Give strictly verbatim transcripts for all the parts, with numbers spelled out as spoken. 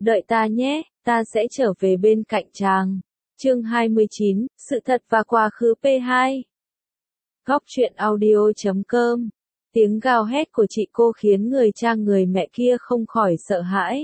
Đợi ta nhé, ta sẽ trở về bên cạnh chàng. Chương hai mươi chín, sự thật và quá khứ pê hai. Góc truyện audio chấm com. Tiếng gào hét của chị cô khiến người cha người mẹ kia không khỏi sợ hãi.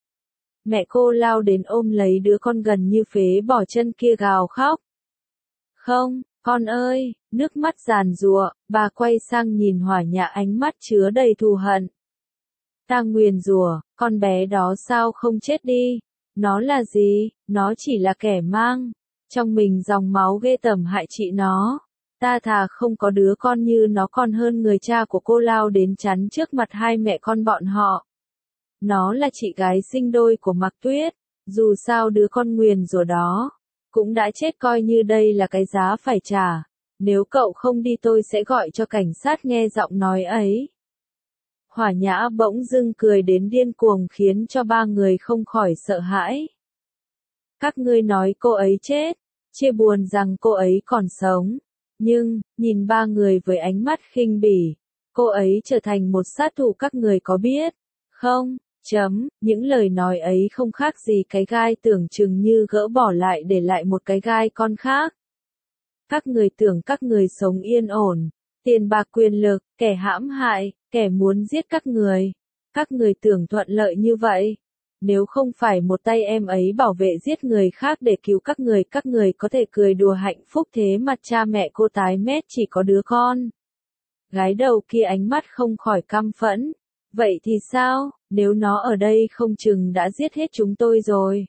Mẹ cô lao đến ôm lấy đứa con gần như phế bỏ chân kia gào khóc. Không, con ơi, nước mắt giàn giụa, bà quay sang nhìn Hỏa Nhã ánh mắt chứa đầy thù hận. Ta nguyền rủa, con bé đó sao không chết đi? Nó là gì? Nó chỉ là kẻ mang trong mình dòng máu ghê tởm hại chị nó. Ta thà không có đứa con như nó còn hơn người cha của cô lao đến chắn trước mặt hai mẹ con bọn họ. Nó là chị gái sinh đôi của Mạc Tuyết, dù sao đứa con nguyền rủa đó cũng đã chết, coi như đây là cái giá phải trả. Nếu cậu không đi tôi sẽ gọi cho cảnh sát. Nghe giọng nói ấy, Hỏa Nhã bỗng dưng cười đến điên cuồng khiến cho ba người không khỏi sợ hãi. Các ngươi nói cô ấy chết, chia buồn rằng cô ấy còn sống. Nhưng, nhìn ba người với ánh mắt khinh bỉ, cô ấy trở thành một sát thủ, các người có biết không? Chấm, những lời nói ấy không khác gì cái gai tưởng chừng như gỡ bỏ lại để lại một cái gai con khác. Các người tưởng các người sống yên ổn, tiền bạc quyền lực, kẻ hãm hại, kẻ muốn giết các người. Các người tưởng thuận lợi như vậy. Nếu không phải một tay em ấy bảo vệ giết người khác để cứu các người, các người có thể cười đùa hạnh phúc thế mà cha mẹ cô tái mét chỉ có đứa con gái đầu kia ánh mắt không khỏi căm phẫn. Vậy thì sao, nếu nó ở đây không chừng đã giết hết chúng tôi rồi.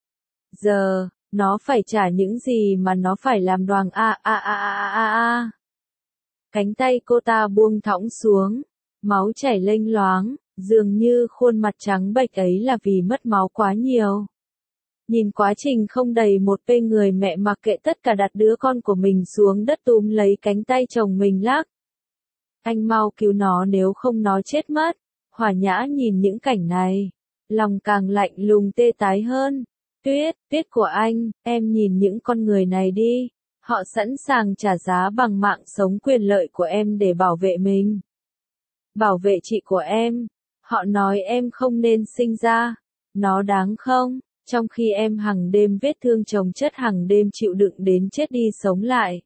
Giờ, nó phải trả những gì mà nó phải làm. Đoàng a a a a a a. Cánh tay cô ta buông thõng xuống, máu chảy lênh loáng, dường như khuôn mặt trắng bệch ấy là vì mất máu quá nhiều. Nhìn quá trình không đầy một pê, người mẹ mặc kệ tất cả đặt đứa con của mình xuống đất túm lấy cánh tay chồng mình lắc. Anh mau cứu nó nếu không nó chết mất. Hỏa Nhã nhìn những cảnh này, lòng càng lạnh lùng tê tái hơn. Tuyết, Tuyết của anh, em nhìn những con người này đi. Họ sẵn sàng trả giá bằng mạng sống, quyền lợi của em để bảo vệ mình. Bảo vệ chị của em. Họ nói em không nên sinh ra. Nó đáng không? Trong khi em hàng đêm vết thương chồng chất, hàng đêm chịu đựng đến chết đi sống lại.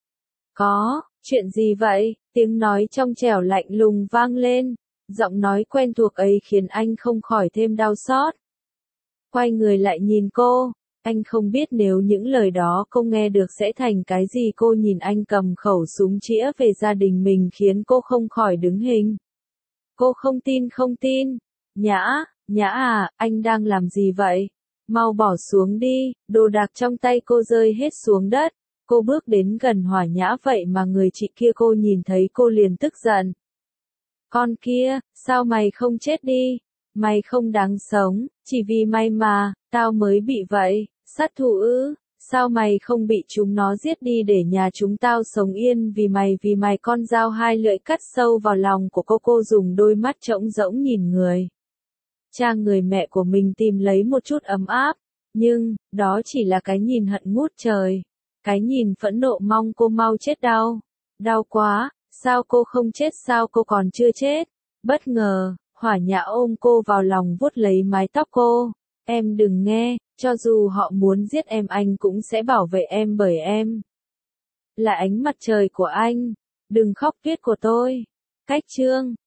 Có, chuyện gì vậy? Tiếng nói trong trẻo lạnh lùng vang lên. Giọng nói quen thuộc ấy khiến anh không khỏi thêm đau xót. Quay người lại nhìn cô. Anh không biết nếu những lời đó cô nghe được sẽ thành cái gì. Cô nhìn anh cầm khẩu súng chĩa về gia đình mình khiến cô không khỏi đứng hình. Cô không tin không tin. Nhã, Nhã à, anh đang làm gì vậy? Mau bỏ xuống đi. Đồ đạc trong tay cô rơi hết xuống đất. Cô bước đến gần Hỏa Nhã, vậy mà người chị kia cô nhìn thấy cô liền tức giận. Con kia, sao mày không chết đi? Mày không đáng sống, chỉ vì mày mà, tao mới bị vậy. Sát thủ ư? Sao mày không bị chúng nó giết đi để nhà chúng tao sống yên vì mày, vì mày? Con dao hai lưỡi cắt sâu vào lòng của cô. Cô dùng đôi mắt trống rỗng nhìn người cha người mẹ của mình tìm lấy một chút ấm áp, nhưng đó chỉ là cái nhìn hận ngút trời, cái nhìn phẫn nộ mong cô mau chết. Đau, đau quá, sao cô không chết? Sao cô còn chưa chết? Bất ngờ, Hỏa Nhã ôm cô vào lòng vuốt lấy mái tóc cô. Em đừng nghe, cho dù họ muốn giết em anh cũng sẽ bảo vệ em, bởi em là ánh mặt trời của anh. Đừng khóc, Tuyết của tôi. Cách chương